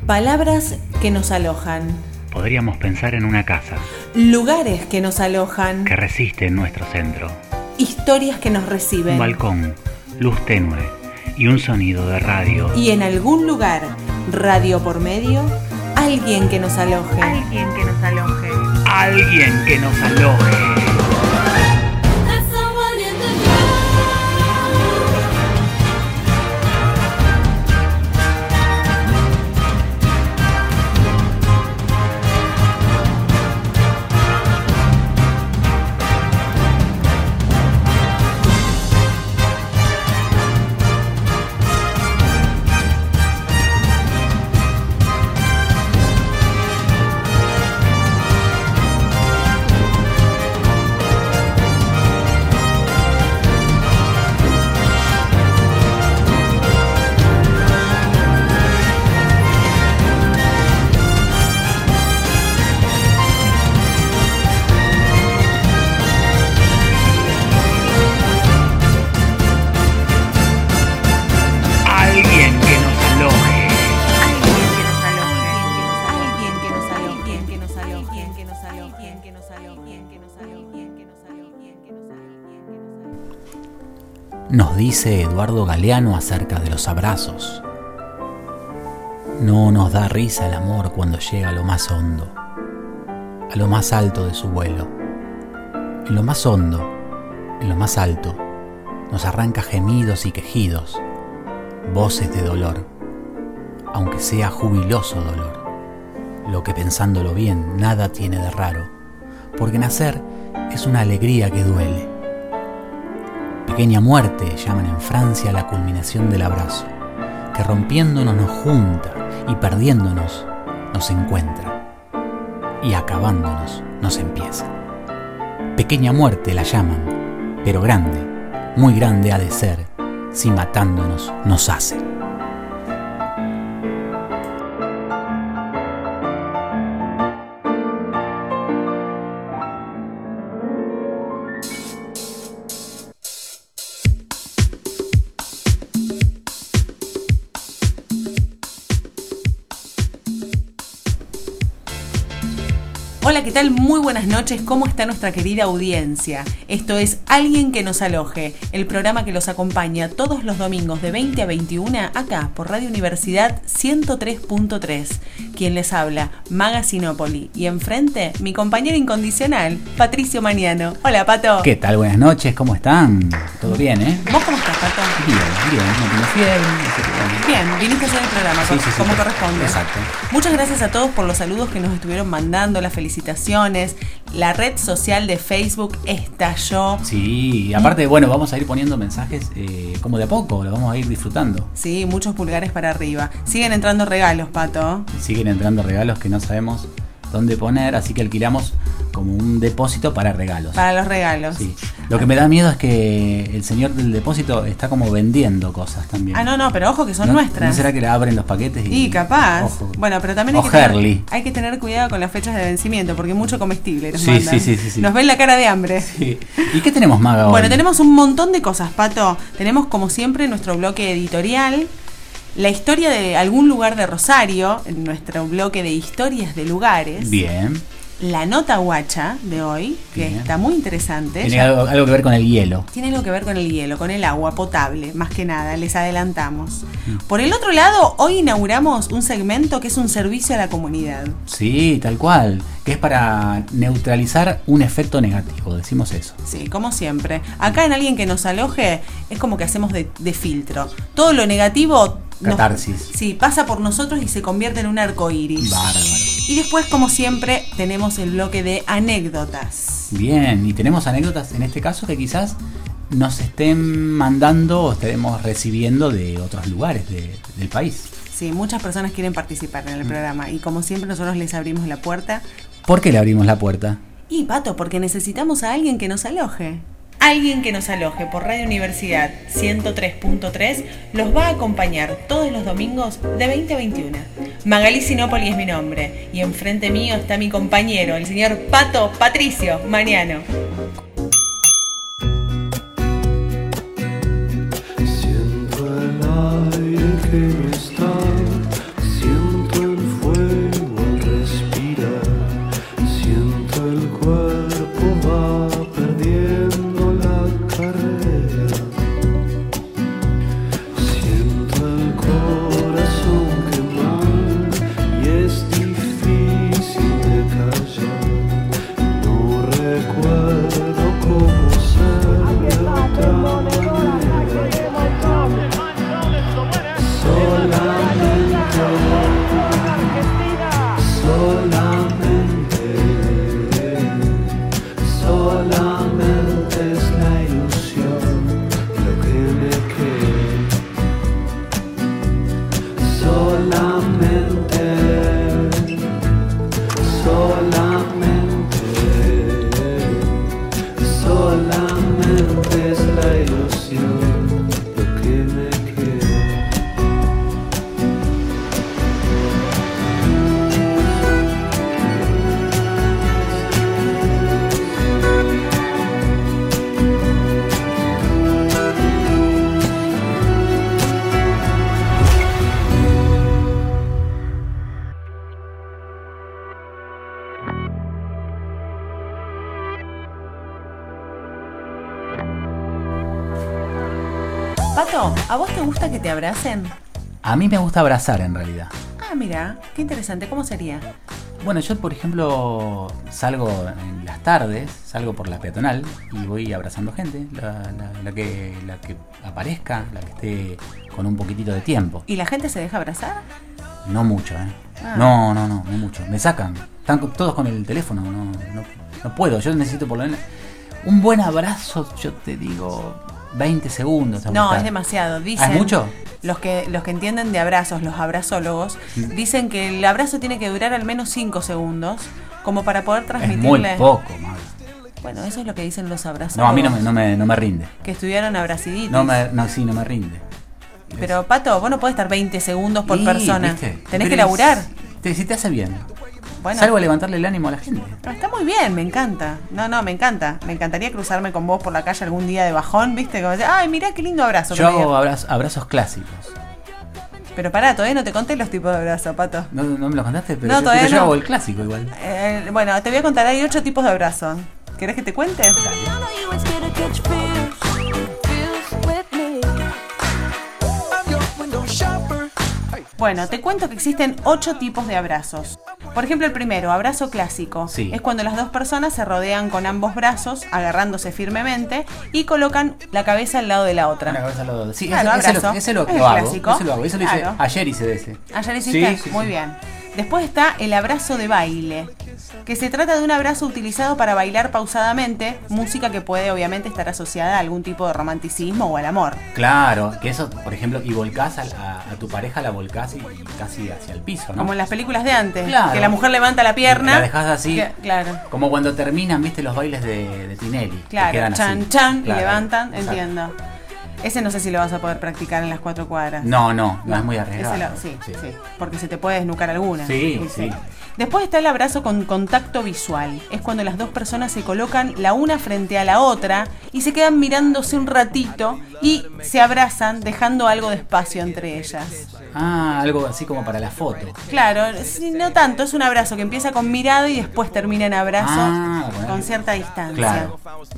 Palabras que nos alojan. Podríamos pensar en una casa. Lugares que nos alojan. Que resiste en nuestro centro. Historias que nos reciben. Un balcón, luz tenue y un sonido de radio. Y en algún lugar, radio por medio, alguien que nos aloje. Alguien que nos aloje. Alguien que nos aloje. Nos dice Eduardo Galeano acerca de los abrazos. No nos da risa el amor cuando llega a lo más hondo, a lo más alto de su vuelo. En lo más hondo, en lo más alto, nos arranca gemidos y quejidos, voces de dolor, aunque sea jubiloso dolor, lo que pensándolo bien nada tiene de raro, porque nacer es una alegría que duele. Pequeña muerte llaman en Francia la culminación del abrazo, que rompiéndonos nos junta y perdiéndonos nos encuentra, y acabándonos nos empieza. Pequeña muerte la llaman, pero grande, muy grande ha de ser, si matándonos nos hace. Hola, ¿qué tal? Muy buenas noches. ¿Cómo está nuestra querida audiencia? Esto es Alguien que nos aloje, el programa que los acompaña todos los domingos de 20 a 21 acá por Radio Universidad 103.3. Quien les habla, Maga Sinopoli. Y enfrente, mi compañero incondicional, Patricio Maniano. Hola, Pato. ¿Qué tal? Buenas noches, ¿cómo están? ¿Todo bien, ¿Vos cómo estás, Pato? Bien, no tengo fiebre. Bien, viniste a hacer el programa, sí, como corresponde. Exacto. Muchas gracias a todos por los saludos que nos estuvieron mandando, las felicitaciones. La red social de Facebook estalló. Sí, aparte, bueno, vamos a ir poniendo mensajes como de a poco, lo vamos a ir disfrutando. Sí, muchos pulgares para arriba. Siguen entrando regalos, Pato. Siguen entrando regalos que no sabemos dónde poner, así que alquilamos como un depósito para regalos. Para los regalos. Sí. Lo que me da miedo es que el señor del depósito está como vendiendo cosas también. No, pero ojo que son nuestras. ¿No será que le abren los paquetes? Y capaz. Ojo. Bueno, pero también hay que tener cuidado con las fechas de vencimiento, porque mucho comestible nos mandan. Sí. Nos ven la cara de hambre. Sí. ¿Y qué tenemos, Maga, hoy? Bueno, tenemos un montón de cosas, Pato. Tenemos, como siempre, nuestro bloque editorial. La historia de algún lugar de Rosario, en nuestro bloque de historias de lugares. Bien. La nota guacha de hoy, que Bien. Está muy interesante. Tiene algo que ver con el hielo. Tiene algo que ver con el hielo, con el agua potable, más que nada, les adelantamos. Por el otro lado, hoy inauguramos un segmento que es un servicio a la comunidad. Sí, tal cual, que es para neutralizar un efecto negativo, decimos eso. Sí, como siempre. Acá en Alguien que nos aloje, es como que hacemos de filtro. Todo lo negativo... Catarsis. Sí, pasa por nosotros y se convierte en un arco iris. Bárbaro. Y después, como siempre, tenemos el bloque de anécdotas. Bien, y tenemos anécdotas en este caso que quizás nos estén mandando o estaremos recibiendo de otros lugares del país. Sí, muchas personas quieren participar en el programa y como siempre nosotros les abrimos la puerta. ¿Por qué le abrimos la puerta? Y Pato, porque necesitamos a alguien que nos aloje. Alguien que nos aloje por Radio Universidad 103.3 los va a acompañar todos los domingos de 20 a 21. Magalí Sinopoli es mi nombre y enfrente mío está mi compañero, el señor Patricio Maniano. Siento el aire que no está, siento el solamente es la ilusión lo que me queda. Pato, ¿a vos te gusta que te abracen? A mí me gusta abrazar en realidad. Ah, mira, qué interesante. ¿Cómo sería? Bueno, yo por ejemplo salgo en las tardes, salgo por la peatonal y voy abrazando gente, la que aparezca, la que esté con un poquitito de tiempo. ¿Y la gente se deja abrazar? No mucho, Ah. No mucho. Me sacan. Están todos con el teléfono, no puedo. Yo necesito por lo menos un buen abrazo, yo te digo 20 segundos. No, es demasiado. Dicen, ¿Es mucho? Los que entienden de abrazos, los abrazólogos, dicen que el abrazo tiene que durar al menos 5 segundos, como para poder Es transmitirle. muy poco, madre. Bueno, eso es lo que dicen los abrazólogos. No, a mí no me rinde. Que estudiaron abraciditis. No me rinde. Pero, Pato, vos no podés estar 20 segundos por Y, persona. ¿viste? Tenés que Pero laburar. Si te hace bien. Bueno, Salgo a levantarle el ánimo a la gente. no, está muy bien, me encanta. No, me encanta. Me encantaría cruzarme con vos por la calle algún día de bajón, ¿viste? Como decir, ay, mirá qué lindo abrazo. Yo que me hago dio. abrazos clásicos. Pero pará, todavía no te conté los tipos de abrazo, Pato. No me lo contaste, pero No, yo todavía no. hago el clásico igual. Bueno, te voy a contar, hay 8 tipos de abrazo. ¿Querés que te cuente? Bueno, te cuento que existen 8 tipos de abrazos. Por ejemplo, el primero, abrazo clásico. Sí. Es cuando las dos personas se rodean con ambos brazos, agarrándose firmemente, y colocan la cabeza al lado de la otra. Una cabeza al lado. Sí, Claro, ese abrazo. lo Es hago. clásico. Ese lo hago. Eso lo hice. Claro. Ayer hice de ese. Ayer hiciste, Sí, muy sí. bien. Después está el abrazo de baile, que se trata de un abrazo utilizado para bailar pausadamente, música que puede obviamente estar asociada a algún tipo de romanticismo o al amor. Claro, que eso, por ejemplo, y volcás a tu pareja, la volcás y casi hacia el piso, ¿no? Como en las películas de antes, Claro. que la mujer levanta la pierna. La dejás así. Claro, Como cuando terminan, viste, los bailes de Tinelli. que claro, quedan chan, así. chan, Claro, y levantan, exacto. entiendo. Ese no sé si lo vas a poder practicar en las 4 cuadras. No, es muy arriesgado. Sí, porque se te puede desnucar alguna. Sí, sí. Después está el abrazo con contacto visual. Es cuando las dos personas se colocan la una frente a la otra y se quedan mirándose un ratito y se abrazan dejando algo de espacio entre ellas. Ah, algo así como para la foto. Claro, sí, no tanto, es un abrazo que empieza con mirada y después termina en abrazo Bueno. con cierta distancia. Claro.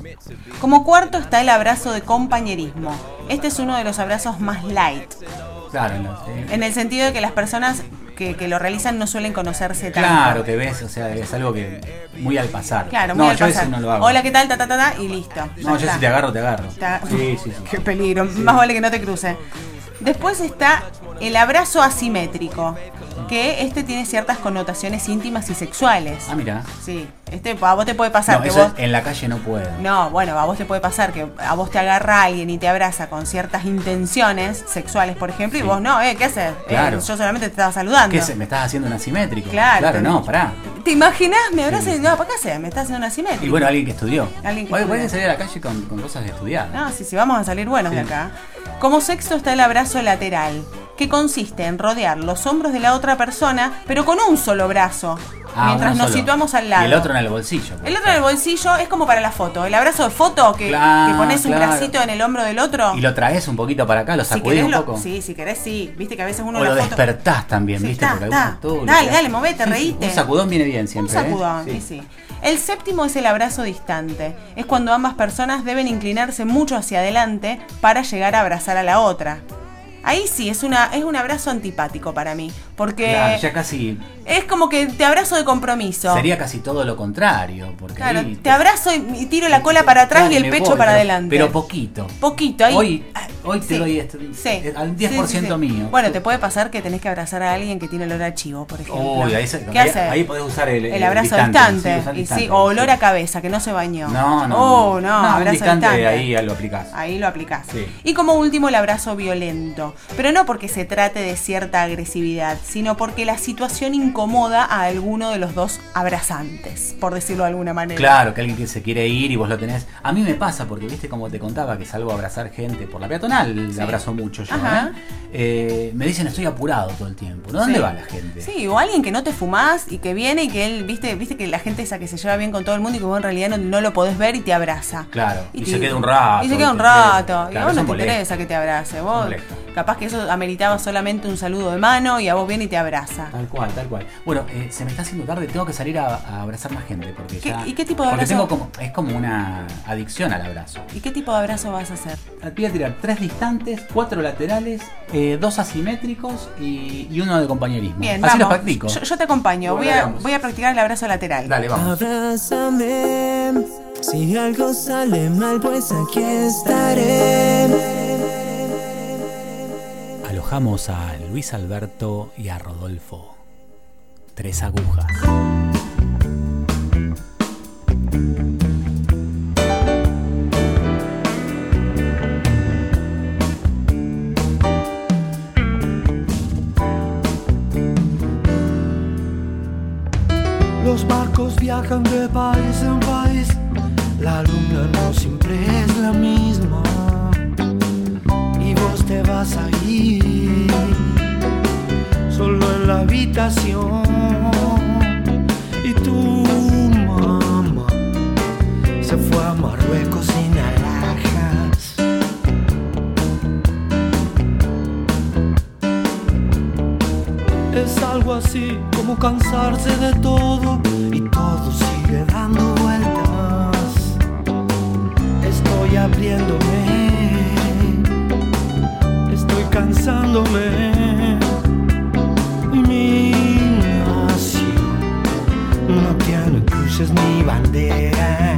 Como cuarto está el abrazo de compañerismo. Este es uno de los abrazos más light, Claro, en el sentido de que las personas que lo realizan no suelen conocerse tanto. Claro, te ves, o sea, es algo que muy al pasar. Claro, muy no, al yo pasar. ese no lo hago. Hola, ¿qué tal? Y listo. No, Ya yo está. si te agarro, te agarro. Sí. Qué peligro, más vale que no te cruce. Después está el abrazo asimétrico, que este tiene ciertas connotaciones íntimas y sexuales. Ah, mira. Sí, a vos te puede pasar No, que eso vos... en la calle no puedo. No, bueno, a vos te puede pasar que a vos te agarra alguien y te abraza con ciertas intenciones sexuales, por ejemplo, Sí. y vos no, ¿qué haces? Claro. Yo solamente te estaba saludando. ¿Qué me estás haciendo un asimétrico? Claro, no, pará. ¿Te imaginás? Me abraza Sí. y no, ¿para qué haces? Me estás haciendo un asimétrico. Y bueno, alguien que estudió. Alguien que Puede estudió. salir a la calle con cosas de estudiar. No, sí, vamos a salir buenos Sí. de acá. Como sexto está el abrazo lateral, que consiste en rodear los hombros de la otra persona, pero con un solo brazo, mientras uno nos solo. situamos al lado. Y el otro en el bolsillo. El otro en el bolsillo es como para la foto. El abrazo de foto que pones un Claro. bracito en el hombro del otro. Y lo traes un poquito para acá, lo Si sacudís querés un poco. Sí, si querés, sí. Viste que a veces uno O la lo foto... despertás también, Sí, ¿viste? está, Porque está. algunos todo Dale, lo que- dale, movete, reíte. Un sacudón viene bien Un siempre. sacudón, ¿eh? sí. El séptimo es el abrazo distante. Es cuando ambas personas deben inclinarse mucho hacia adelante para llegar a abrazar a la otra. Ahí sí, es un abrazo antipático para mí. Porque Claro, ya casi. es como que te abrazo de compromiso. Sería casi todo lo contrario. Porque Claro, ahí te abrazo y tiro la cola para atrás Claro, y el me pecho voy, para pero- adelante. Pero poquito. Poquito, ahí. Hoy te Sí, doy sí, al 10% sí, sí. mío. Bueno, te puede pasar que tenés que abrazar a alguien que tiene olor a chivo, por ejemplo. Uy, ¿Qué haces? ahí podés usar el abrazo distante. distante. Sí, Y usar sí, o olor sí. a cabeza, que no se bañó. No, un abrazo abrazo distante. ahí lo aplicás. Ahí lo aplicás. Sí. Y como último, el abrazo violento, abrazo. Pero no porque se trate de cierta agresividad, sino porque la situación incomoda a alguno de los dos abrazantes, por decirlo de alguna manera. Claro, que alguien que se quiere ir y vos lo tenés. A mí me pasa, porque viste como te contaba que salgo a abrazar gente por la peatonal, Sí. abrazo mucho yo, Ajá. Me dicen estoy apurado todo el tiempo. ¿Dónde Sí. va la gente? Sí, o alguien que no te fumás y que viene y que él, viste que la gente esa que se lleva bien con todo el mundo y que vos en realidad no lo podés ver y te abraza. Claro, y te- se queda un rato. Y se queda un ¿viste? rato. Claro, y a vos eso no te molesta. interesa que te abrace. Vos, Molesta. capaz que eso ameritaba solamente un saludo de mano y a vos viene y te abraza. Tal cual, tal cual. Bueno, se me está haciendo tarde, tengo que salir a abrazar más gente. Porque ¿Y qué tipo de porque abrazo? es como una adicción al abrazo. ¿Y qué tipo de abrazo vas a hacer? Voy a tirar 3 distantes, 4 laterales, 2 asimétricos y uno de compañerismo. Bien, Así vamos. los practico. Yo te acompaño. Bueno, vamos. Voy a practicar el abrazo lateral. Dale, vamos. Abrázame, si algo sale mal, pues aquí estaré. Alojamos a Luis Alberto y a Rodolfo. 3 agujas. Los barcos viajan de país en país, la luna no siempre es la misma, y vos te vas a ir solo en la habitación, y tu mamá se fue a Marruecos sin alhajas. Es algo así como cansarse de todo y todo sigue dando vueltas. Estoy abriéndome, estoy cansándome. Mi nación no tiene cruces ni banderas.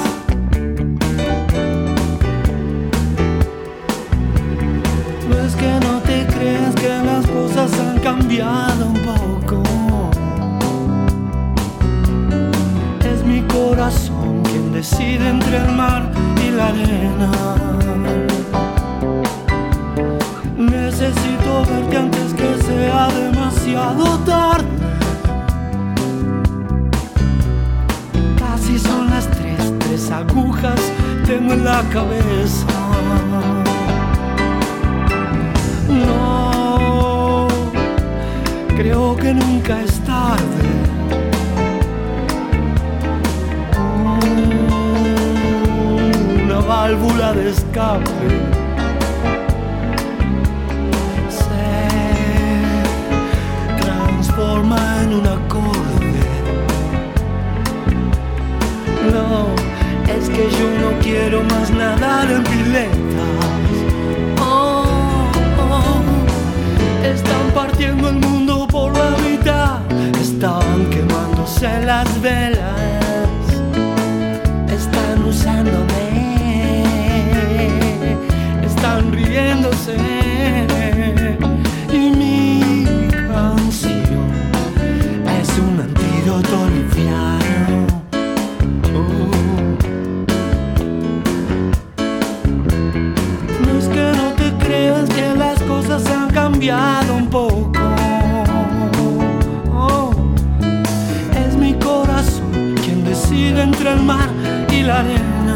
No es que no te creas que las cosas han cambiado un poco. Es mi corazón quien decide entre el mar y la arena. Necesito verte antes que sea demasiado tarde. Casi son las 3 agujas tengo en la cabeza. No, creo que nunca es tarde. Una válvula de escape se transforma en un acorde. No, es que yo no quiero más nadar en piletas. Están partiendo el mundo por la mitad, están quemándose las velas, están usándome, están riéndose, y mi canción es un antídoto liviano. No es que no te creas que las cosas se han cambiado un poco. Oh, es mi corazón quien decide entre el mar y la arena.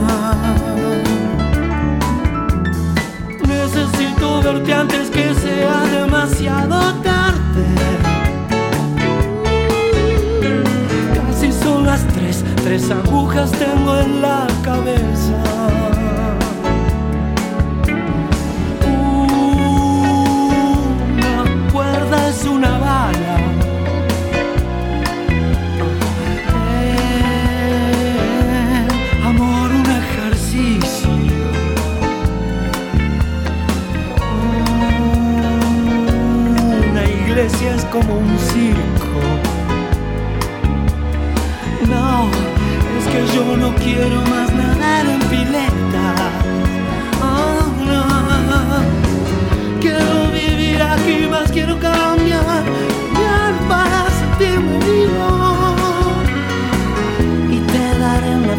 Necesito verte antes que sea demasiado tarde. Casi son las 3 agujas tengo en la cabeza. Es una bala. Amor, un ejercicio. Una iglesia es como un circo. No, es que yo no quiero más nadar en pileta. Oh, no. Quiero vivir aquí, más quiero cambiar para sentirme vivo. Y te daré una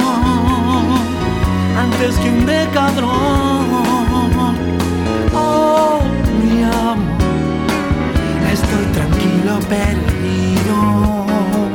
flor antes que un decadrón. Oh, perdido.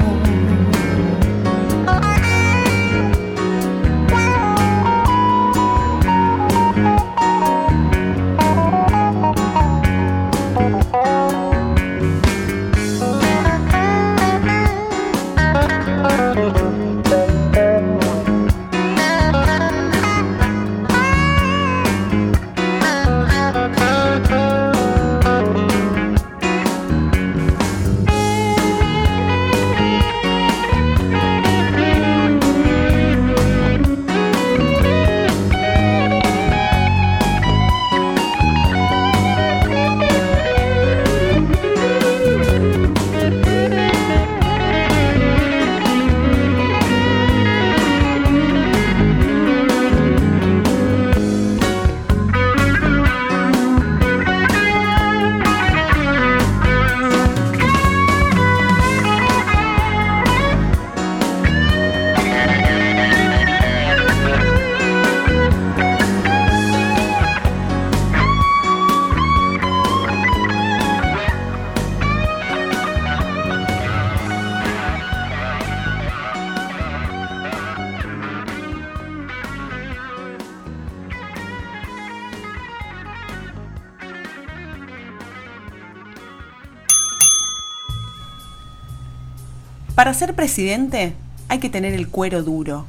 Para ser presidente hay que tener el cuero duro.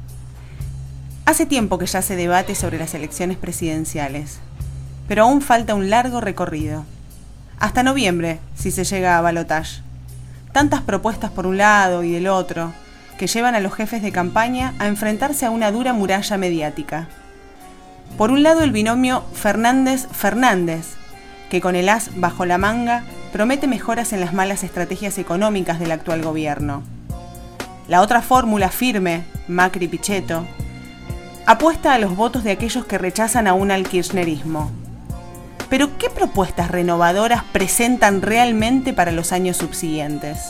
Hace tiempo que ya se debate sobre las elecciones presidenciales, pero aún falta un largo recorrido. Hasta noviembre, si se llega a balotaje. Tantas propuestas por un lado y del otro, que llevan a los jefes de campaña a enfrentarse a una dura muralla mediática. Por un lado el binomio Fernández-Fernández, que con el as bajo la manga promete mejoras en las malas estrategias económicas del actual gobierno. La otra fórmula firme, Macri-Pichetto, apuesta a los votos de aquellos que rechazan aún al kirchnerismo. Pero ¿qué propuestas renovadoras presentan realmente para los años subsiguientes?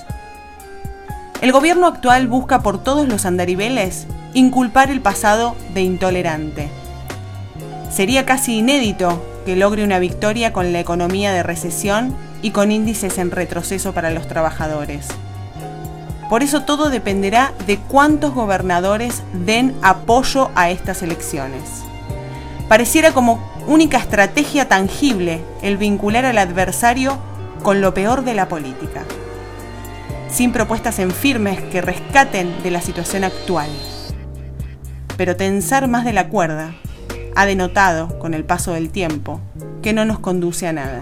El gobierno actual busca por todos los andariveles inculpar el pasado de intolerante. Sería casi inédito que logre una victoria con la economía de recesión y con índices en retroceso para los trabajadores. Por eso todo dependerá de cuántos gobernadores den apoyo a estas elecciones. Pareciera como única estrategia tangible el vincular al adversario con lo peor de la política, sin propuestas en firmes que rescaten de la situación actual. Pero tensar más de la cuerda ha denotado, con el paso del tiempo, que no nos conduce a nada.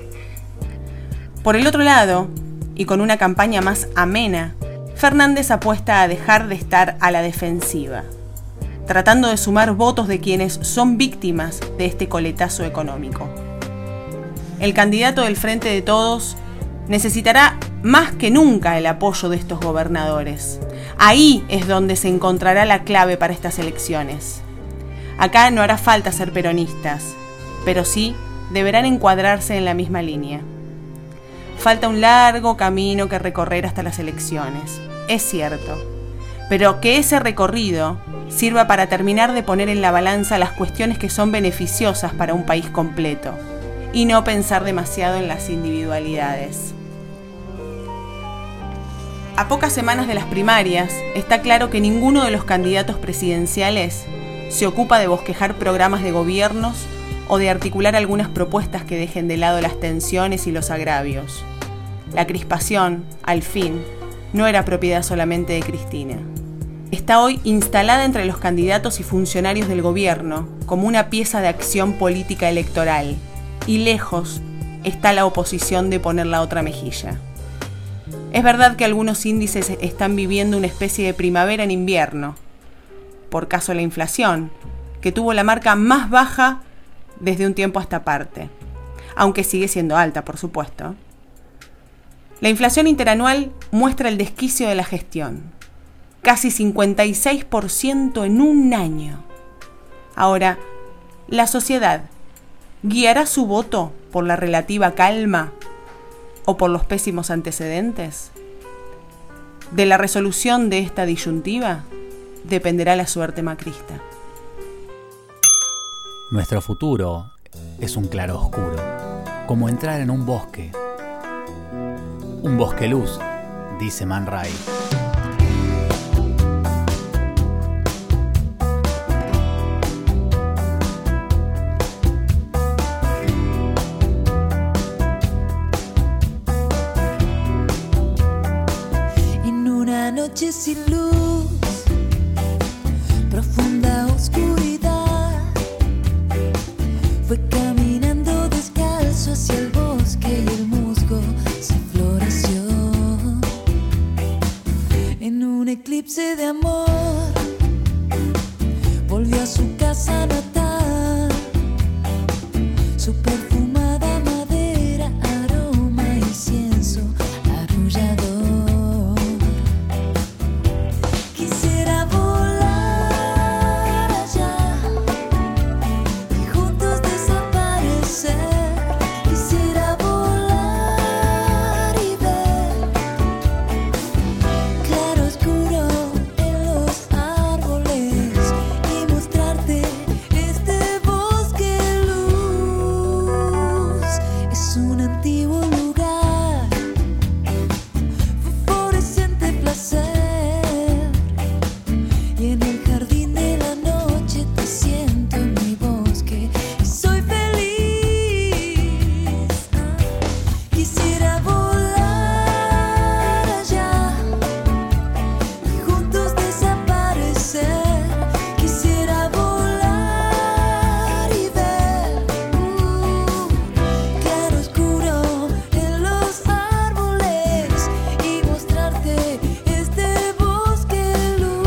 Por el otro lado, y con una campaña más amena, Fernández apuesta a dejar de estar a la defensiva, tratando de sumar votos de quienes son víctimas de este coletazo económico. El candidato del Frente de Todos necesitará más que nunca el apoyo de estos gobernadores. Ahí es donde se encontrará la clave para estas elecciones. Acá no hará falta ser peronistas, pero sí deberán encuadrarse en la misma línea. Falta un largo camino que recorrer hasta las elecciones, es cierto, pero que ese recorrido sirva para terminar de poner en la balanza las cuestiones que son beneficiosas para un país completo y no pensar demasiado en las individualidades. A pocas semanas de las primarias, está claro que ninguno de los candidatos presidenciales se ocupa de bosquejar programas de gobiernos o de articular algunas propuestas que dejen de lado las tensiones y los agravios. La crispación, al fin, no era propiedad solamente de Cristina. Está hoy instalada entre los candidatos y funcionarios del gobierno como una pieza de acción política electoral, y lejos está la oposición de poner la otra mejilla. Es verdad que algunos índices están viviendo una especie de primavera en invierno, por caso la inflación, que tuvo la marca más baja desde un tiempo a esta parte, aunque sigue siendo alta, por supuesto. La inflación interanual muestra el desquicio de la gestión, casi 56% en un año. Ahora, ¿la sociedad guiará su voto por la relativa calma o por los pésimos antecedentes? De la resolución de esta disyuntiva dependerá la suerte macrista. Nuestro futuro es un claroscuro, como entrar en un bosque. Un bosque luz, dice Man Ray. En una noche sin luz, profunda oscuridad, fue caminando descalzo hacia el bosque y el musgo se floreció. En un eclipse de amor, volvió a su casa natal, su perfumada madera, aroma, incienso arrullador. Quisiera volar allá y juntos desaparecer. Quisiera volar y ver claro oscuro en los árboles y mostrarte este bosque luz. Es un antiguo lugar, fosforescente placer, y en el jardín de la noche te siento en mi bosque y soy feliz. Quisiera volar allá y juntos desaparecer. Quisiera volar y ver claro oscuro en los árboles y mostrarte este bosque luz.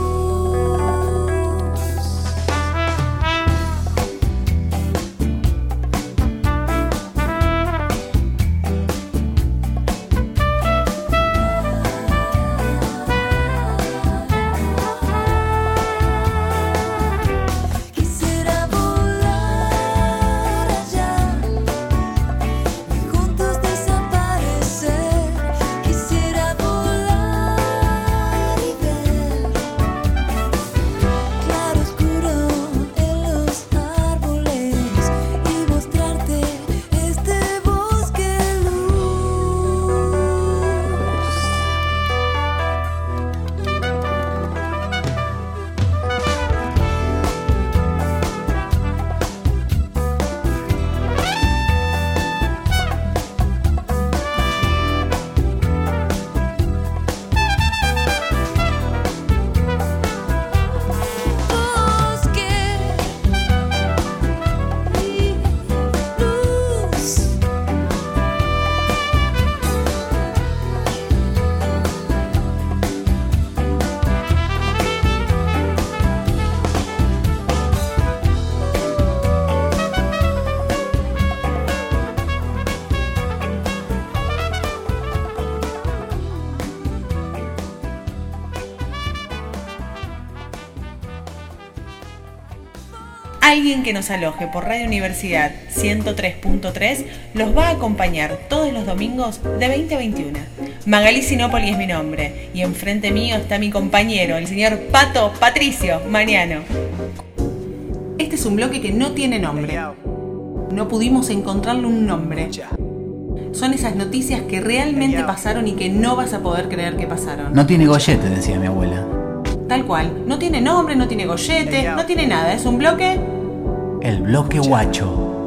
Quisiera volar allá y juntos desaparecer. Quisiera volar y ver claro oscuro en los árboles y mostrarte este bosque luz. Bosque y luz. Alguien que nos aloje por Radio Universidad 103.3 los va a acompañar todos los domingos de 20 a 21. Magalí Sinopoli es mi nombre y enfrente mío está mi compañero, el señor Patricio Mariano. Este es un bloque que no tiene nombre. No pudimos encontrarle un nombre. Son esas noticias que realmente pasaron y que no vas a poder creer que pasaron. No tiene gollete, decía mi abuela. Tal cual. No tiene nombre, no tiene gollete, no tiene nada. Es un bloque... El bloque guacho.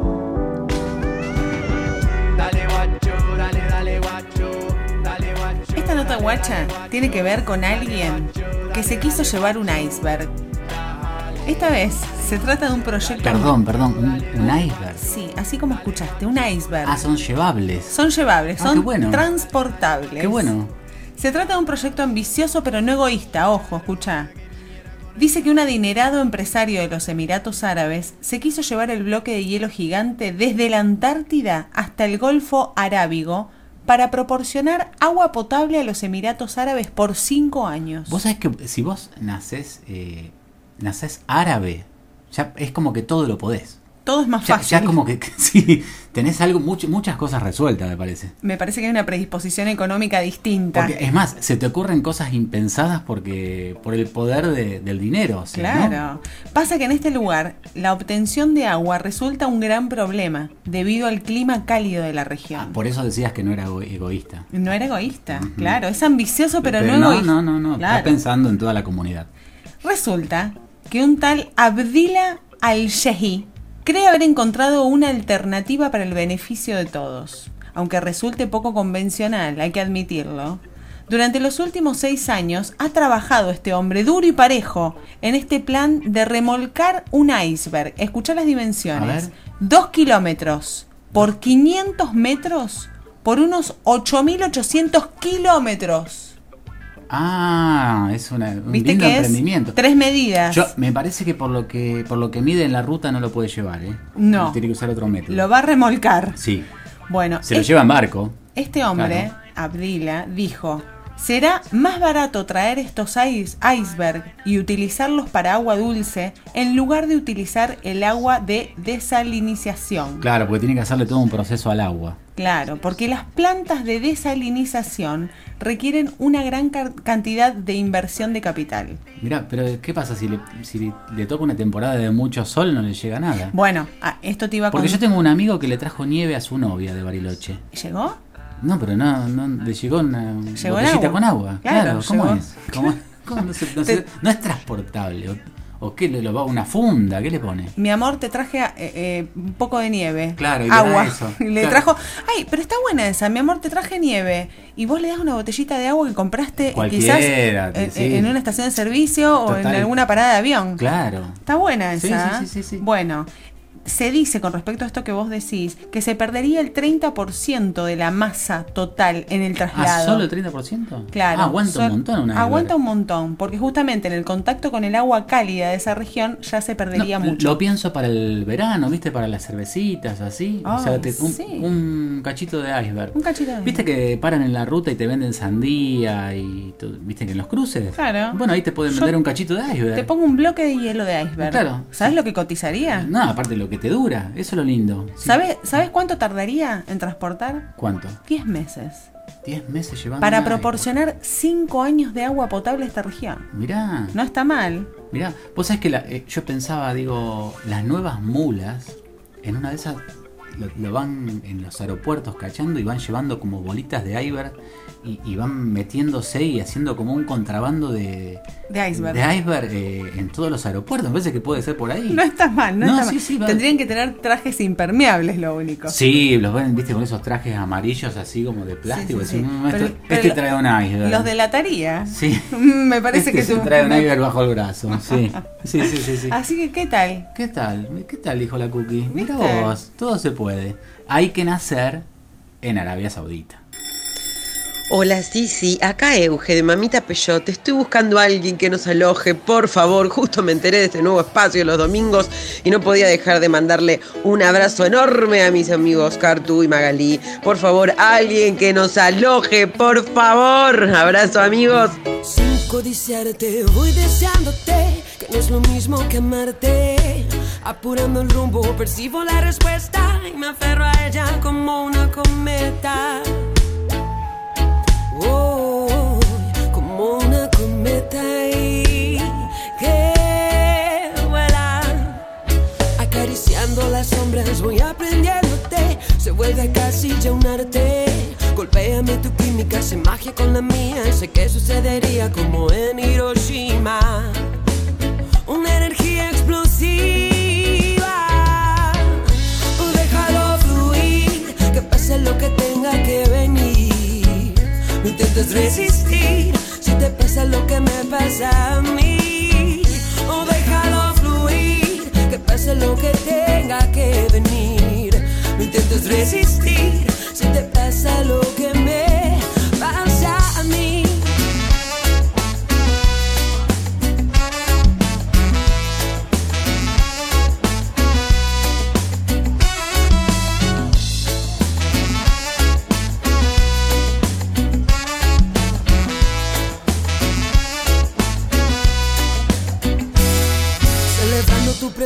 Esta nota guacha tiene que ver con alguien que se quiso llevar un iceberg. Esta vez se trata de un proyecto... Perdón, ¿un iceberg? Sí, así como escuchaste, un iceberg. Ah, son llevables. Son llevables, son qué bueno. transportables. Qué bueno. Se trata de un proyecto ambicioso pero no egoísta, ojo, escucha. Dice que un adinerado empresario de los Emiratos Árabes se quiso llevar el bloque de hielo gigante desde la Antártida hasta el Golfo Arábigo para proporcionar agua potable a los Emiratos Árabes por 5 años. Vos sabés que si vos nacés árabe, ya es como que todo lo podés. todo es más Ya, fácil. ya como que sí, tenés algo, muchas cosas resueltas, me parece. Me parece que hay una predisposición económica distinta. Porque es más, se te ocurren cosas impensadas por el poder del dinero. O sea, Claro. ¿no? Pasa que en este lugar la obtención de agua resulta un gran problema debido al clima cálido de la región. Por eso decías que no era egoísta. No era egoísta, Ujú. claro, es ambicioso pero no no, egoísta. no, Claro. está pensando en toda la comunidad. Resulta que un tal Abdillah al-Shehi cree haber encontrado una alternativa para el beneficio de todos, aunque resulte poco convencional, hay que admitirlo. Durante los últimos 6 años ha trabajado este hombre duro y parejo en este plan de remolcar un iceberg. Escuchá las A dimensiones. ver. 2 kilómetros por 500 metros por unos 8.800 kilómetros. Ah, es un ¿Viste lindo que es? emprendimiento. 3 medidas. Me parece que por lo que mide en la ruta no lo puede llevar, ¿eh? No. Tiene que usar otro método. Lo va a remolcar. Sí. Bueno, Se lo lleva en barco. este hombre, Claro. Abdillah, dijo: será más barato traer estos iceberg y utilizarlos para agua dulce en lugar de utilizar el agua de desalinización. Claro, porque tiene que hacerle todo un proceso al agua. Claro, porque las plantas de desalinización requieren una gran cantidad de inversión de capital. Mirá, pero ¿qué pasa si le toca una temporada de mucho sol? No le llega nada. Bueno, esto te iba a Porque yo contar. tengo un amigo que le trajo nieve a su novia de Bariloche. ¿Llegó? No, pero no le llegó una Llegó en botellita agua. con agua. Claro, ¿Cómo llegó. es? ¿Cómo no es transportable? ¿O qué le va? ¿Una funda? ¿Qué le pone? Mi amor, te traje un poco de nieve. Claro, y le da agua. eso. Y le Claro. trajo. Ay, pero está buena esa. Mi amor, te traje nieve. Y vos le das una botellita de agua que compraste Cualquiera, quizás sí. en una estación de servicio o en Total. alguna parada de avión. Claro. Está buena Sí, esa. sí. Bueno, se dice con respecto a esto que vos decís que se perdería el 30% de la masa total en el traslado. ¿Solo el 30%? Claro. Aguanta un montón una Aguanta iceberg. un montón, porque justamente en el contacto con el agua cálida de esa región ya se perdería No, mucho. Lo pienso para el verano, ¿viste? Para las cervecitas, así. Ay, o sea, sí. un cachito de iceberg. Un cachito de ¿Viste que paran en la ruta y te venden sandía y todo? ¿Viste que en los cruces? Claro. Bueno, ahí te pueden Yo vender un cachito de iceberg. Te pongo un bloque de hielo de iceberg. Claro. ¿Sabes lo que cotizaría? No, aparte lo que te dura, eso es lo lindo. Sí. ¿Sabes cuánto tardaría en transportar? ¿Cuánto? 10 meses. 10 meses llevando. Para una proporcionar 5 años de agua potable a esta región. iceberg. Mirá. No está mal. Mirá, vos sabés que yo pensaba, digo, las nuevas mulas, en una de esas lo van en los aeropuertos cachando y van llevando como bolitas de iceberg y van metiéndose y haciendo como un contrabando de iceberg. En todos los aeropuertos. Me parece que puede ser por ahí. No está mal, no, está mal. sí, va. Tendrían que tener trajes impermeables, lo único. Sí, los ven, viste, con esos trajes amarillos así como de plástico. Sí, sí, Decís, sí. Pero- este pero trae un iceberg. Los delataría. Sí. Me parece Este que se tú. trae un iceberg bajo el brazo. Sí, sí. Así que, ¿qué tal? ¿Qué tal? ¿Qué tal, dijo la Cookie? Mira ¿Viste? vos, todo se puede. Hay que nacer en Arabia Saudita. Hola, sí, acá Euge de Mamita Peyote. Estoy buscando a alguien que nos aloje, por favor. Justo me enteré de este nuevo espacio los domingos y no podía dejar de mandarle un abrazo enorme a mis amigos Cartu y Magalí. Por favor, alguien que nos aloje, por favor. Abrazo, amigos. Sin codiciarte, voy deseándote, que no es lo mismo que amarte. Apurando el rumbo, percibo la respuesta y me aferro a ella como una cometa. Oh, como una cometa y que vuela. Acariciando las sombras, voy aprendiéndote. Se vuelve casi ya un arte. Golpéame tu química, hace magia con la mía. Sé que sucedería como en Hiroshima. Una energía explosiva. Déjalo fluir, que pase lo que tenga que venir. No intentes resistir, si te pasa lo que me pasa a mí. Oh, déjalo fluir, que pase lo que tenga que venir. No intentes resistir, si te pasa lo que me pasa a mí.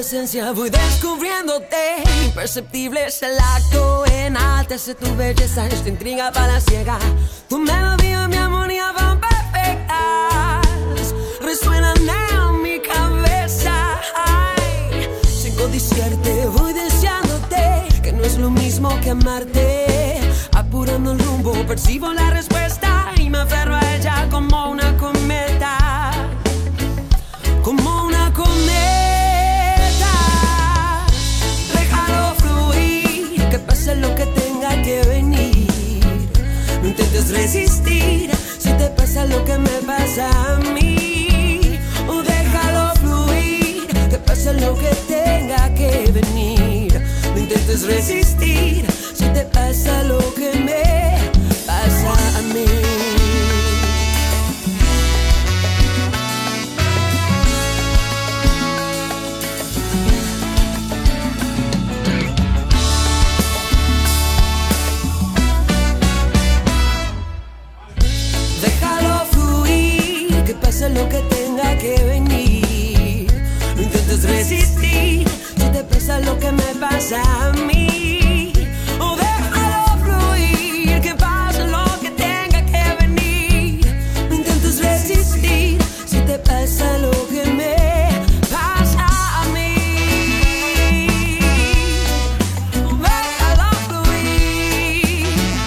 esencia voy descubriéndote. Imperceptible es el acto, enaltece tu belleza, esta intriga palaciega. Tu melodía y mi armonía van perfectas, resuenan en mi cabeza. Ay, sin codiciarte voy deseándote, que no es lo mismo que amarte. Apurando el rumbo percibo la respuesta y me aferro a ella como una cometa. Como una cometa. Déjalo fluir, que pase lo que tenga que venir. No intentes resistir, si te pasa lo que me pasa a mí. O déjalo fluir, que pase lo que tenga que venir. No intentes resistir, si te pasa lo que me pasa a mí. Lo que tenga que venir, no intentes resistir, si te pasa lo que me pasa a mí. O déjalo fluir, que pase lo que tenga que venir. No intentes resistir, si te pasa lo que me pasa a mí. Déjalo fluir.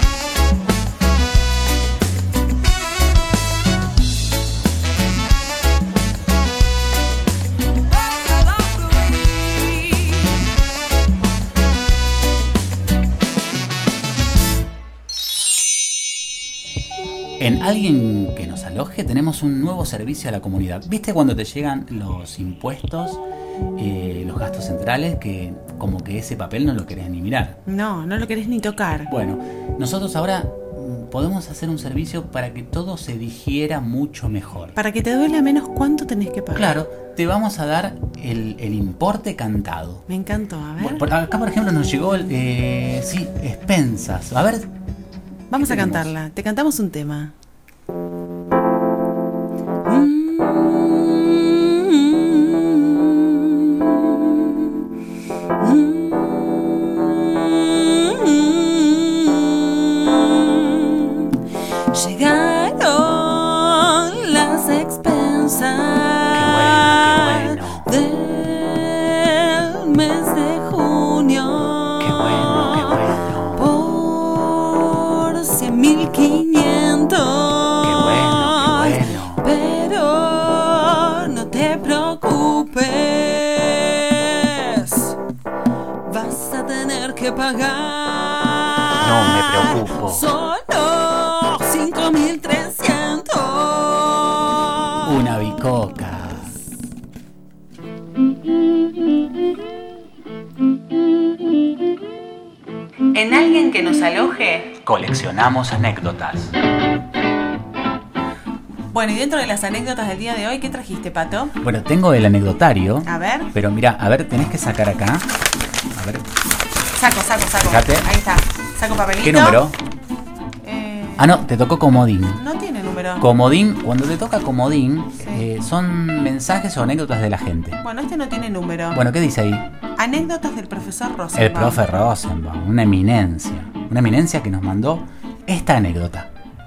En Alguien que nos aloje tenemos un nuevo servicio a la comunidad. ¿Viste cuando te llegan los impuestos, los gastos centrales, que como que ese papel no lo querés ni mirar? No lo querés ni tocar. Bueno, nosotros ahora podemos hacer un servicio para que todo se digiera mucho mejor. Para que te duela menos, ¿cuánto tenés que pagar? Claro, te vamos a dar el importe cantado. Me encantó, a ver. Acá, por ejemplo, nos llegó expensas. A ver. Vamos a cantarla. Te cantamos un tema. Llegaron las expensas del mes de junio. Qué bueno, qué bueno. Por 100.500. Qué bueno, qué bueno. Pero no te preocupes, vas a tener que pagar. No me preocupo. Solo 5.300. Una bicoca. En Alguien que nos aloje, Coleccionamos anécdotas. bueno, y dentro de las anécdotas del día de hoy, ¿qué trajiste, Pato? Bueno, tengo el anecdotario. A ver. Pero mira, a ver, tenés que sacar acá. A ver, Saco. Fíjate. Ahí está. Saco papelito. ¿qué número? Ah, no, te tocó comodín. No tiene número. Comodín, cuando te toca comodín, Sí. son mensajes o anécdotas de la gente. Bueno, este no tiene número. Bueno, ¿qué dice ahí? Anécdotas del profesor Rosenbaum. El profe Rosenbaum, una eminencia que nos mandó esta anécdota.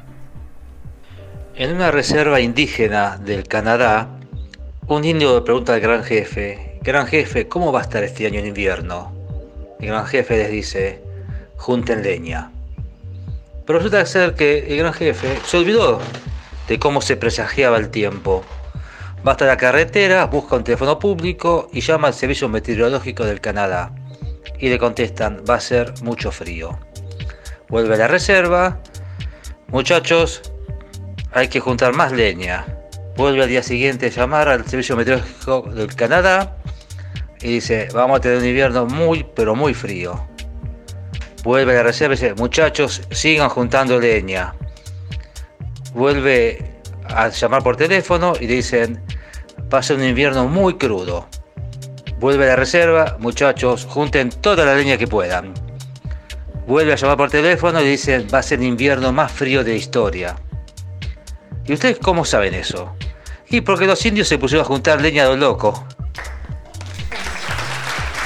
En una reserva indígena del Canadá, un indio le pregunta al gran jefe, ¿cómo va a estar este año en invierno? El gran jefe les dice, junten leña. Pero resulta ser que el gran jefe se olvidó de cómo se presagiaba el tiempo. Va hasta la carretera, busca un teléfono público y llama al Servicio Meteorológico del Canadá. Y le contestan, va a ser mucho frío. Vuelve a la reserva, muchachos, hay que juntar más leña. Vuelve al día siguiente a llamar al Servicio Meteorológico del Canadá y dice, vamos a tener un invierno muy, pero muy frío. Vuelve a la reserva y dice, muchachos, sigan juntando leña. Vuelve a llamar por teléfono y le dicen, va a ser un invierno muy crudo. Vuelve a la reserva, muchachos, junten toda la leña que puedan. Vuelve a llamar por teléfono y le dicen, va a ser el invierno más frío de la historia. ¿Y ustedes cómo saben eso? Y porque los indios se pusieron a juntar leña a lo loco.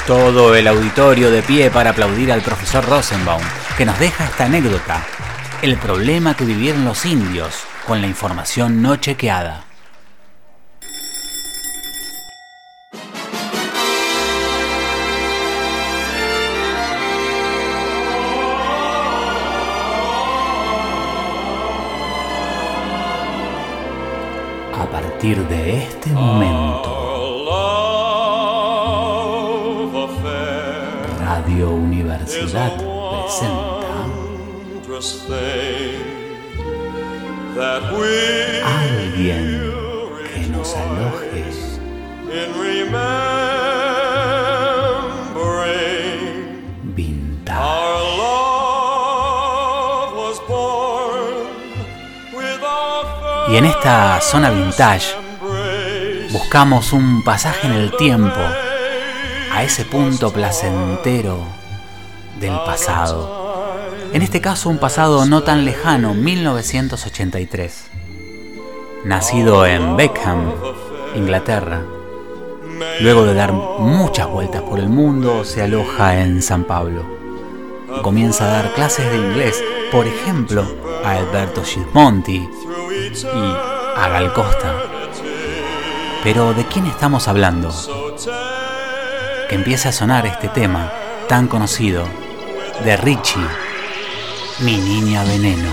Todo el auditorio de pie para aplaudir al profesor Rosenbaum, que nos deja esta anécdota: el problema que vivieron los indios con la información no chequeada. A partir de este momento, Radio Universidad presenta Alguien que nos aloje. Vintage. Y en esta zona vintage buscamos un pasaje en el tiempo a ese punto placentero del pasado. En este caso un pasado no tan lejano, 1983. Nacido en Beckham, Inglaterra, luego de dar muchas vueltas por el mundo, se aloja en San Pablo. Comienza a dar clases de inglés, por ejemplo, a Alberto Gismonti y a Gal Costa. Pero ¿de quién estamos hablando? Que empieza a sonar este tema tan conocido de Richie, Mi Niña Veneno.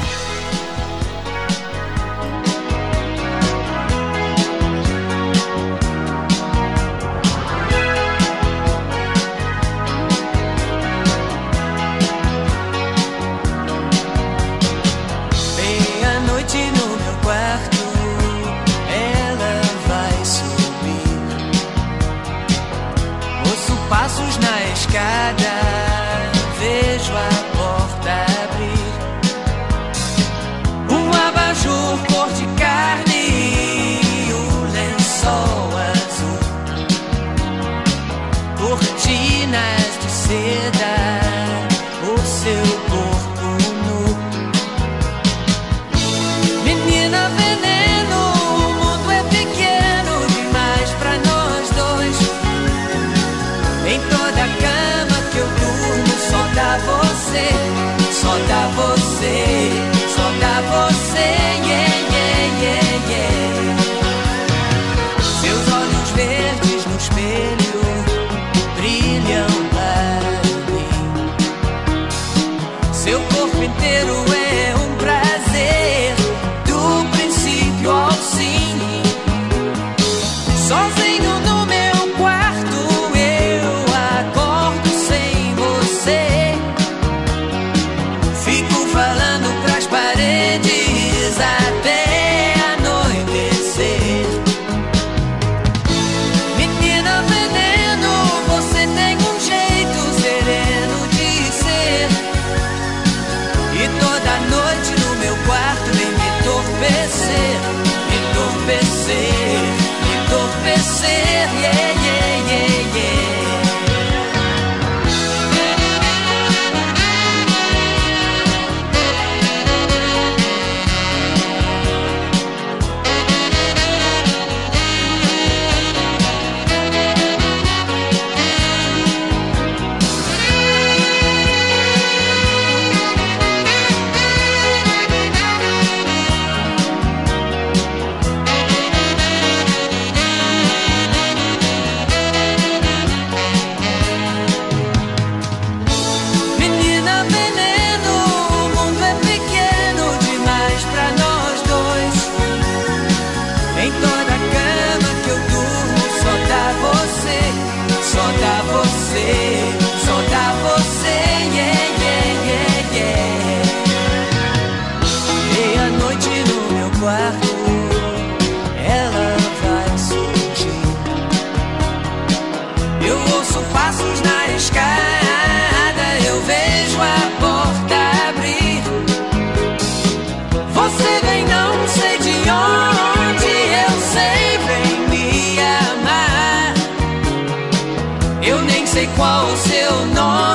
Qual o seu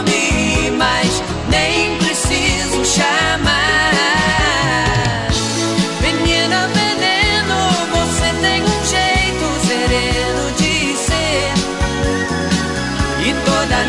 nome, mas nem preciso chamar. Menina veneno, você tem um jeito sereno de ser, e toda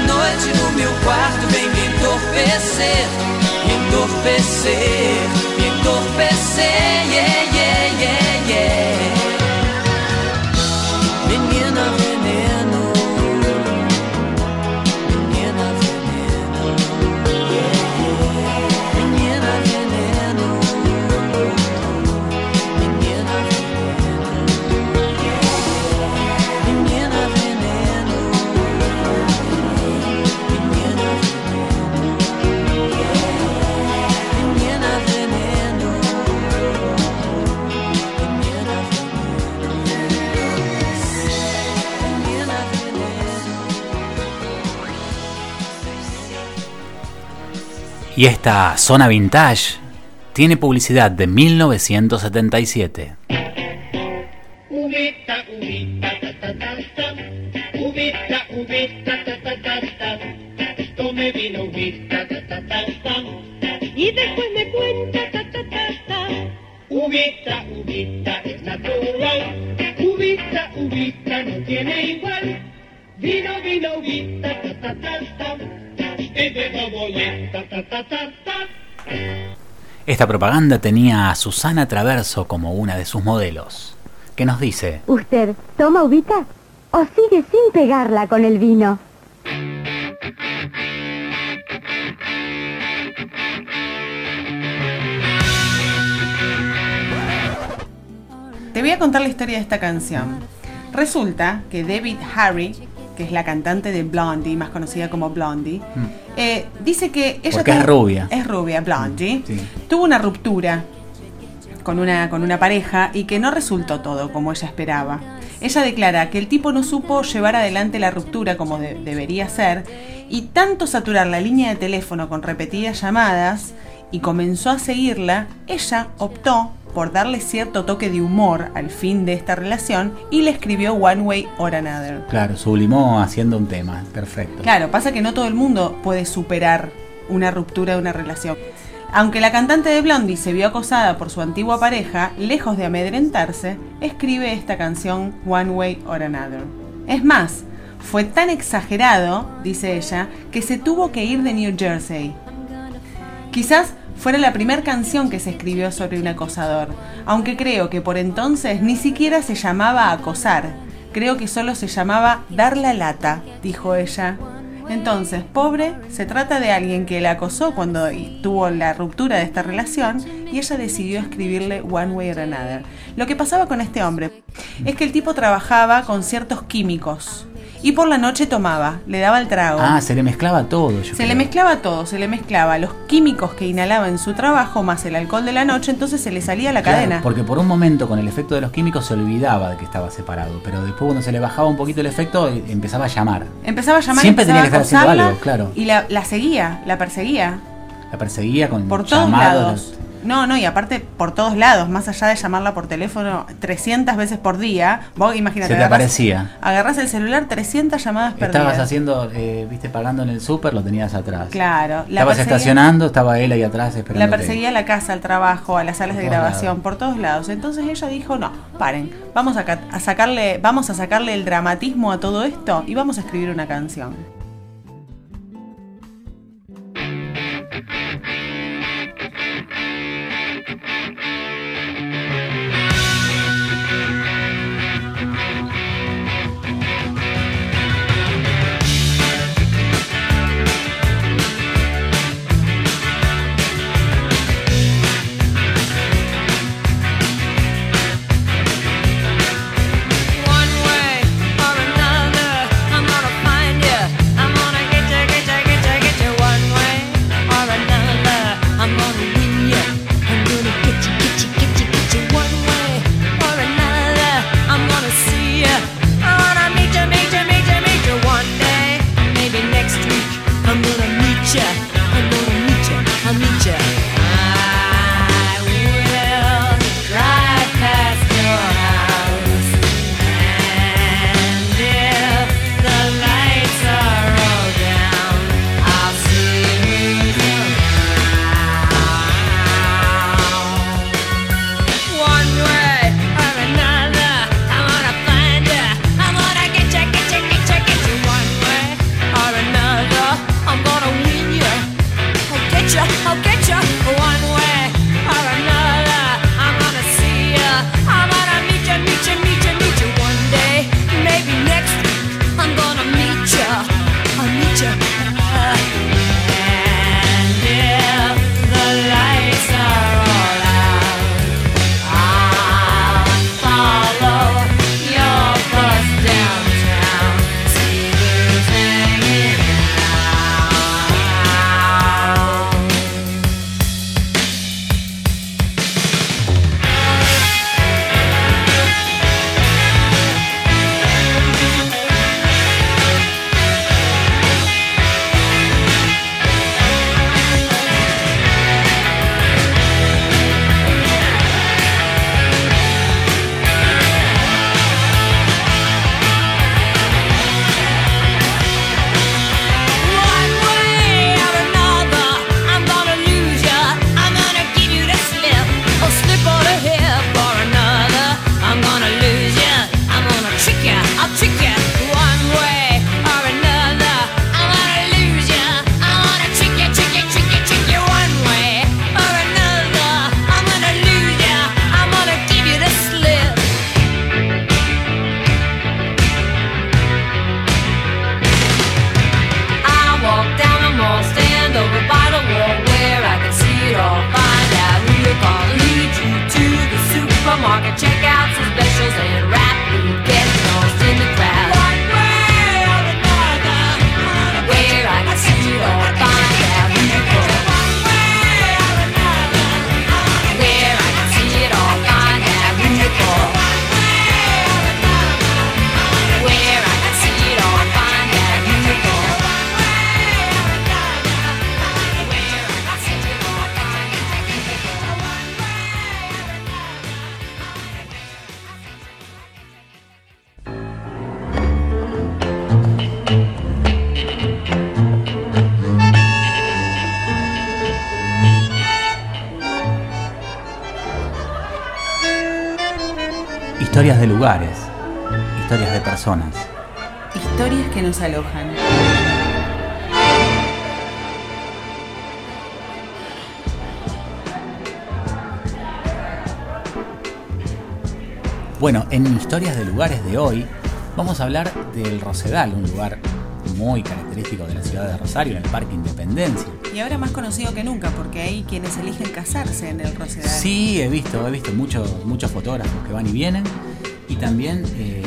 Y esta zona vintage tiene publicidad de 1977. Uvita, uvita, ta ta ta ta. Uvita, uvita, ta ta ta ta. Tome vino, uvita, ta ta ta ta. Y después me cuenta, ta ta ta ta. Uvita, uvita, es natural. Uvita, uvita, no tiene igual. Vino, vino, uvita, ta ta ta ta. Es de doboleta, ta ta ta ta. Esta propaganda tenía a Susana Traverso como una de sus modelos. ¿Qué nos dice? ¿Usted toma uvita o sigue sin pegarla con el vino? Te voy a contar la historia de esta canción. Resulta que Debbie Harry, que es la cantante de Blondie, más conocida como Blondie, dice que ella... Porque es rubia. Es rubia, Blondie. Sí. Tuvo una ruptura con una pareja y que no resultó todo como ella esperaba. Ella declara que el tipo no supo llevar adelante la ruptura como debería ser y tanto saturar la línea de teléfono con repetidas llamadas y comenzó a seguirla, ella optó por darle cierto toque de humor al fin de esta relación y le escribió One Way or Another. Claro, sublimó haciendo un tema, perfecto. Claro, pasa que no todo el mundo puede superar una ruptura de una relación. Aunque la cantante de Blondie se vio acosada por su antigua pareja, lejos de amedrentarse, escribe esta canción One Way or Another. Es más, fue tan exagerado, dice ella, que se tuvo que ir de New Jersey. Quizás fuera la primera canción que se escribió sobre un acosador, aunque creo que por entonces ni siquiera se llamaba acosar, creo que solo se llamaba dar la lata, dijo ella. Entonces, pobre, se trata de alguien que la acosó cuando tuvo la ruptura de esta relación y ella decidió escribirle One Way or Another. Lo que pasaba con este hombre es que el tipo trabajaba con ciertos químicos y por la noche tomaba, le daba el trago. Ah, se le mezclaba todo. Se le mezclaba todo, se le mezclaba los químicos que inhalaba en su trabajo más el alcohol de la noche, entonces se le salía la cadena. Porque por un momento con el efecto de los químicos se olvidaba de que estaba separado, pero después cuando se le bajaba un poquito el efecto empezaba a llamar. Siempre tenía que estar haciendo algo, claro. Y la seguía, la perseguía. La perseguía con por todos lados. No, y aparte por todos lados, más allá de llamarla por teléfono 300 veces por día, vos imagínate. Se te aparecía. Agarrás el celular, 300 llamadas perdidas. Estabas haciendo, pagando en el súper, lo tenías atrás. Claro. Estabas estacionando, estaba él ahí atrás esperando. La perseguía a la casa, al trabajo, a las salas de grabación, por todos lados. Entonces ella dijo, no, paren, vamos a sacarle el dramatismo a todo esto y vamos a escribir una canción. One way or another, I'm gonna find you. supermarket, check out some specials and rap food, get lost in the crowd. One way or another, where I can see it all, find out who you are. One way or another, where I can see it all, find out who you are. Where I can see it all, find out who you are. Historias de lugares, historias de personas. Historias que nos alojan. Bueno, en Historias de lugares de hoy vamos a hablar del Rosedal, un lugar muy característico de la ciudad de Rosario, en el Parque Independencia. Y ahora más conocido que nunca, porque hay quienes eligen casarse en el Rosedal. Sí, he visto muchos fotógrafos que van y vienen. Y también,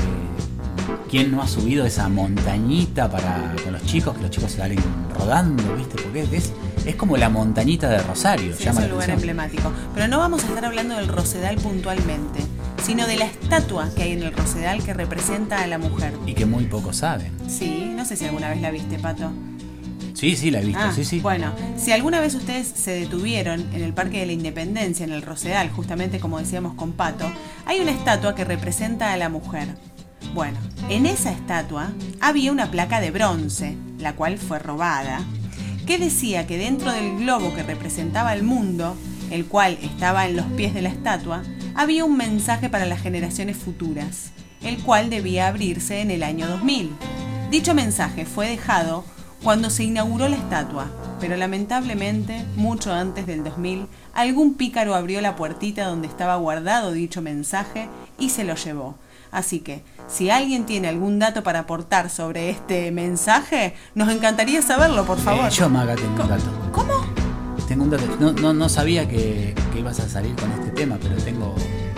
¿quién no ha subido esa montañita con los chicos? Que los chicos salen rodando, ¿viste? Porque es como la montañita de Rosario. Sí, es un lugar emblemático. Pero no vamos a estar hablando del Rosedal puntualmente, sino de la estatua que hay en el Rosedal que representa a la mujer. Y que muy pocos saben. Sí, no sé si alguna vez la viste, Pato. Sí, la he visto, sí. Bueno, si alguna vez ustedes se detuvieron en el Parque de la Independencia, en el Rosedal, justamente como decíamos con Pato, hay una estatua que representa a la mujer. Bueno, en esa estatua había una placa de bronce, la cual fue robada, que decía que dentro del globo que representaba el mundo, el cual estaba en los pies de la estatua, había un mensaje para las generaciones futuras, el cual debía abrirse en el año 2000. Dicho mensaje fue dejado cuando se inauguró la estatua, pero lamentablemente, mucho antes del 2000, algún pícaro abrió la puertita donde estaba guardado dicho mensaje y se lo llevó. Así que, si alguien tiene algún dato para aportar sobre este mensaje, nos encantaría saberlo, por favor. Yo, Maga, tengo un dato. ¿Cómo? Tengo un dato. No sabía que ibas a salir con este tema, pero tengo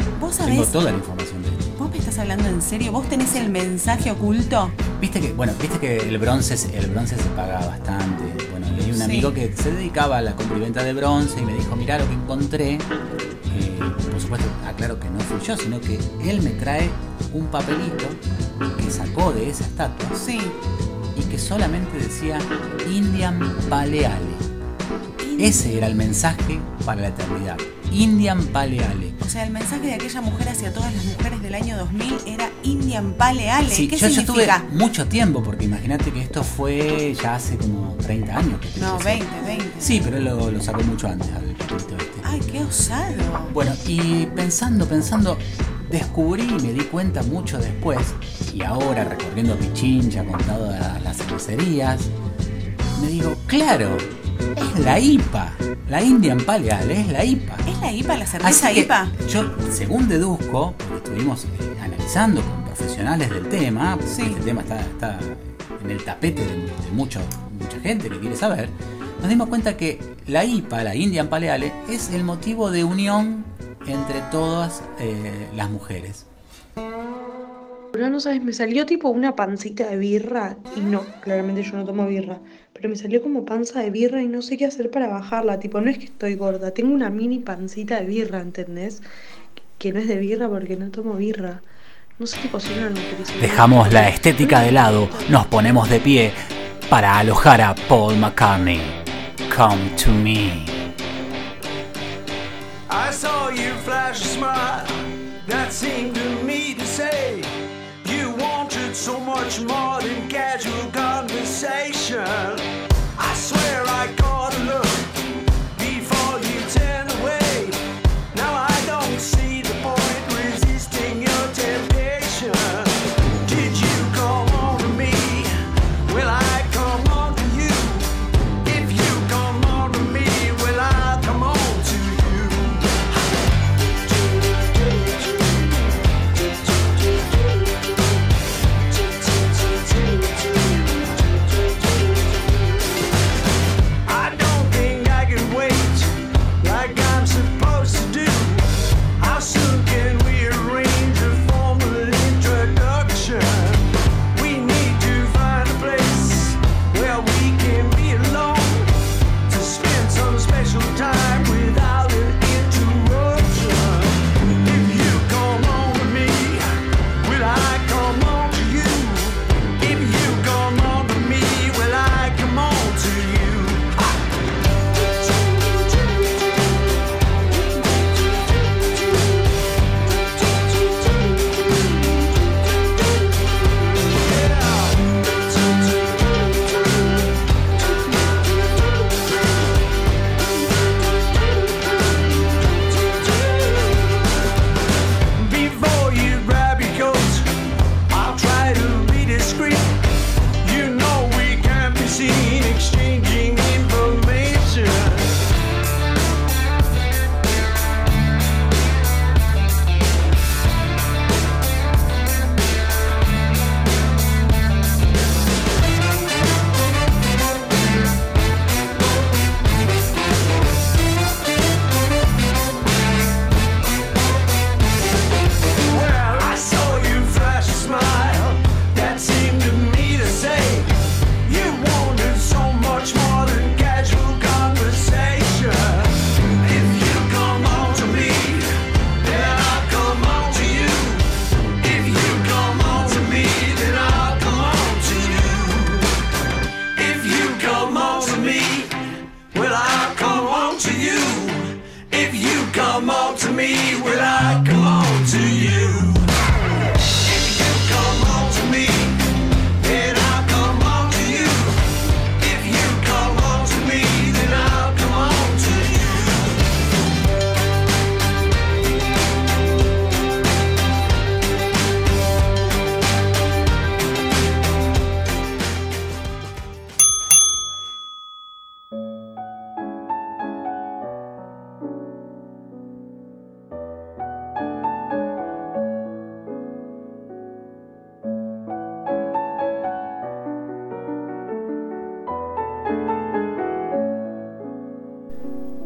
toda la información de esto. ¿Vos me estás hablando en serio? ¿Vos tenés el mensaje oculto? Viste que el bronce se paga bastante. Bueno, y hay un amigo que se dedicaba a la compra y venta de bronce y me dijo, mirá lo que encontré. Por supuesto, aclaro que no fui yo, sino que él me trae un papelito que sacó de esa estatua. Sí. Y que solamente decía Indian Paleale. Ese era el mensaje para la eternidad. Indian Paleale. O sea, el mensaje de aquella mujer hacia todas las mujeres del año 2000 era Indian Paleale. Sí, ¿Qué yo significa? tuve mucho tiempo, porque imagínate que esto fue ya hace como 30 años. No, 20. Sí, pero él lo sacó mucho antes al papelito este. Ay, qué osado. Bueno, y pensando, descubrí y me di cuenta mucho después, y ahora recorriendo Pichincha con todas las cervecerías, me digo, claro, es la IPA, la Indian Paleale, es la IPA. ¿Es la IPA, la cerveza IPA? Yo, según deduzco, porque estuvimos analizando con profesionales del tema, porque este tema está en el tapete de mucha gente que quiere saber, nos dimos cuenta que la IPA, la Indian Paleale, es el motivo de unión entre todas las mujeres. Pero no sabes, me salió tipo una pancita de birra y no, claramente yo no tomo birra, pero me salió como panza de birra y no sé qué hacer para bajarla, tipo no es que estoy gorda, tengo una mini pancita de birra, ¿entendés? Que no es de birra porque no tomo birra. No sé qué cocinar nutrición. Dejamos la estética de lado, nos ponemos de pie para alojar a Paul McCartney. Come to me. I saw you flash a smile that seemed to me to say you wanted so much more than casual conversation. I swear I caught a look before you turned away. Now I don't see the point resisting your temptation. Did you come on to me? Will I come on to you? If you come on to me, will I come on to you? I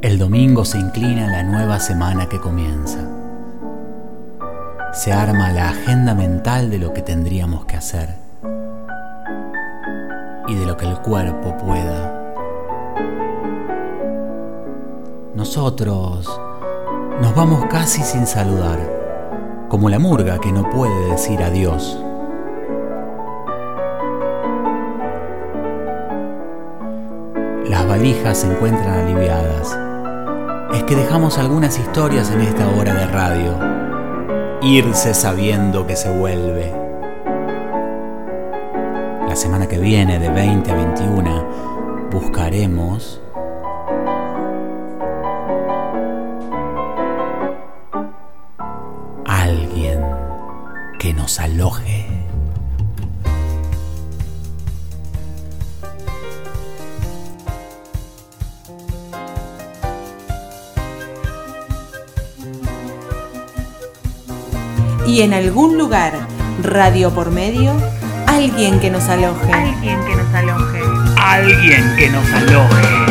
El domingo se inclina en la nueva semana que comienza. Se arma la agenda mental de lo que tendríamos que hacer y de lo que el cuerpo pueda. Nosotros nos vamos casi sin saludar, como la murga que no puede decir adiós. Las valijas se encuentran aliviadas. Es que dejamos algunas historias en esta hora de radio. Irse sabiendo que se vuelve. La semana que viene, de 20 a 21, buscaremos alguien que nos aloje. Y en algún lugar, radio por medio, alguien que nos aloje. Alguien que nos aloje.